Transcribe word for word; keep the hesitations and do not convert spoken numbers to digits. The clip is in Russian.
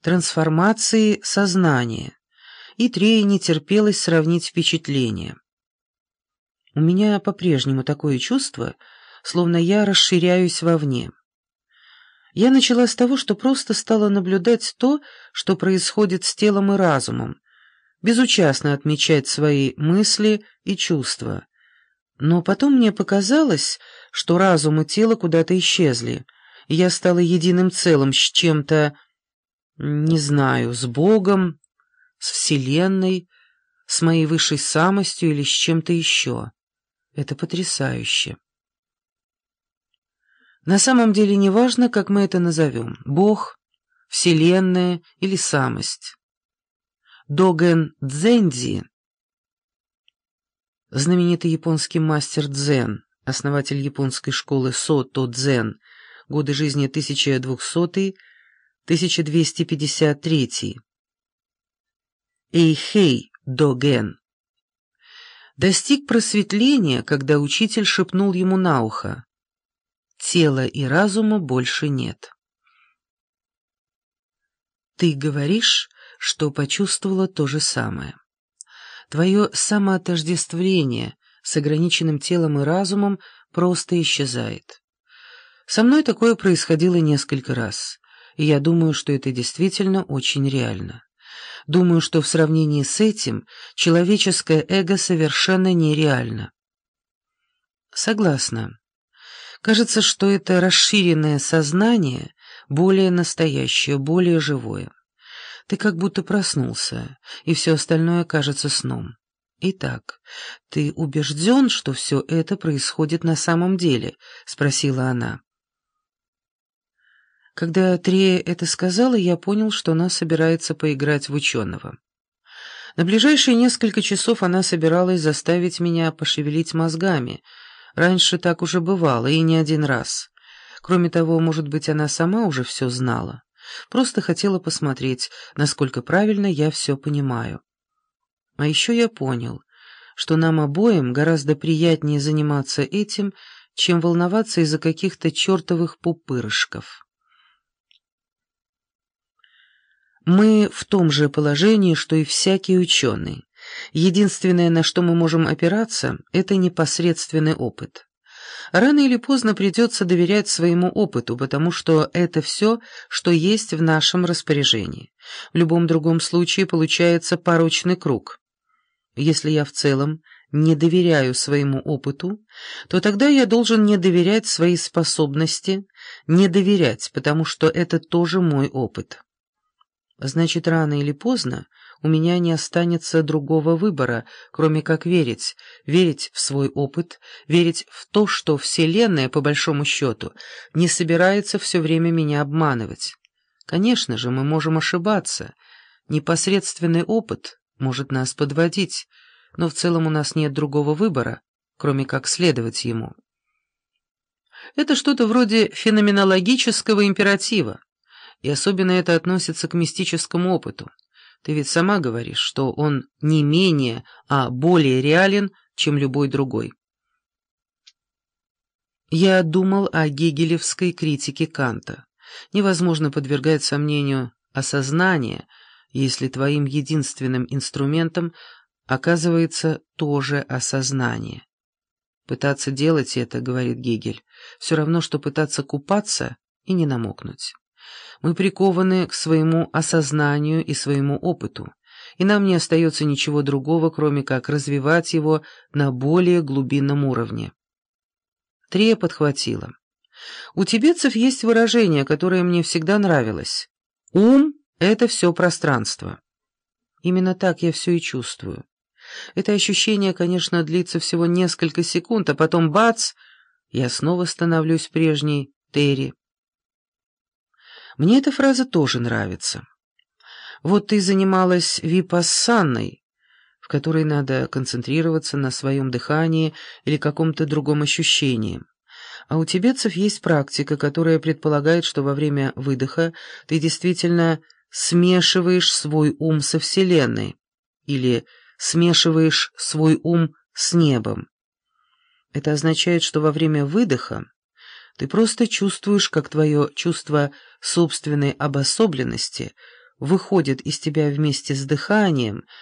трансформации сознания, и Трее не терпелось сравнить впечатления. У меня по-прежнему такое чувство, словно я расширяюсь вовне. Я начала с того, что просто стала наблюдать то, что происходит с телом и разумом, безучастно отмечать свои мысли и чувства. Но потом мне показалось, что разум и тело куда-то исчезли, и я стала единым целым с чем-то, не знаю, с Богом, с Вселенной, с моей высшей самостью или с чем-то еще. Это потрясающе. На самом деле неважно, как мы это назовем — Бог, Вселенная или самость. Доген Дзензи, знаменитый японский мастер дзен, основатель японской школы Сото-дзен, годы жизни тысяча двухсотый — тысяча двести пятьдесят третий. Эйхей Доген достиг просветления, когда учитель шепнул ему на ухо: «Тела и разума больше нет». Ты говоришь, что почувствовала то же самое. Твое самоотождествление с ограниченным телом и разумом просто исчезает. Со мной такое происходило несколько раз, и я думаю, что это действительно очень реально. Думаю, что в сравнении с этим человеческое эго совершенно нереально. Согласна. Кажется, что это расширенное сознание более настоящее, более живое. Ты как будто проснулся, и все остальное кажется сном. Итак, ты убежден, что все это происходит на самом деле? — спросила она. Когда Трея это сказала, я понял, что она собирается поиграть в ученого. На ближайшие несколько часов она собиралась заставить меня пошевелить мозгами. Раньше так уже бывало, и не один раз. Кроме того, может быть, она сама уже все знала. Просто хотела посмотреть, насколько правильно я все понимаю. А еще я понял, что нам обоим гораздо приятнее заниматься этим, чем волноваться из-за каких-то чертовых пупырышков. Мы в том же положении, что и всякий ученый. Единственное, на что мы можем опираться, это непосредственный опыт. Рано или поздно придется доверять своему опыту, потому что это все, что есть в нашем распоряжении. В любом другом случае получается порочный круг. Если я в целом не доверяю своему опыту, то тогда я должен не доверять своей способности, не доверять, потому что это тоже мой опыт. Значит, рано или поздно у меня не останется другого выбора, кроме как верить, верить в свой опыт, верить в то, что Вселенная, по большому счету, не собирается все время меня обманывать. Конечно же, мы можем ошибаться. Непосредственный опыт может нас подводить, но в целом у нас нет другого выбора, кроме как следовать ему. Это что-то вроде феноменологического императива. И особенно это относится к мистическому опыту. Ты ведь сама говоришь, что он не менее, а более реален, чем любой другой. Я думал о гегелевской критике Канта. Невозможно подвергать сомнению осознание, если твоим единственным инструментом оказывается тоже осознание. Пытаться делать это, говорит Гегель, все равно, что пытаться купаться и не намокнуть. Мы прикованы к своему осознанию и своему опыту, и нам не остается ничего другого, кроме как развивать его на более глубинном уровне. Трея подхватила. У тибетцев есть выражение, которое мне всегда нравилось. Ум — это все пространство. Именно так я все и чувствую. Это ощущение, конечно, длится всего несколько секунд, а потом бац, я снова становлюсь прежней Терри. Мне эта фраза тоже нравится. Вот ты занималась випассаной, в которой надо концентрироваться на своем дыхании или каком-то другом ощущении. А у тибетцев есть практика, которая предполагает, что во время выдоха ты действительно смешиваешь свой ум со Вселенной или смешиваешь свой ум с небом. Это означает, что во время выдоха ты просто чувствуешь, как твое чувство собственной обособленности выходит из тебя вместе с дыханием,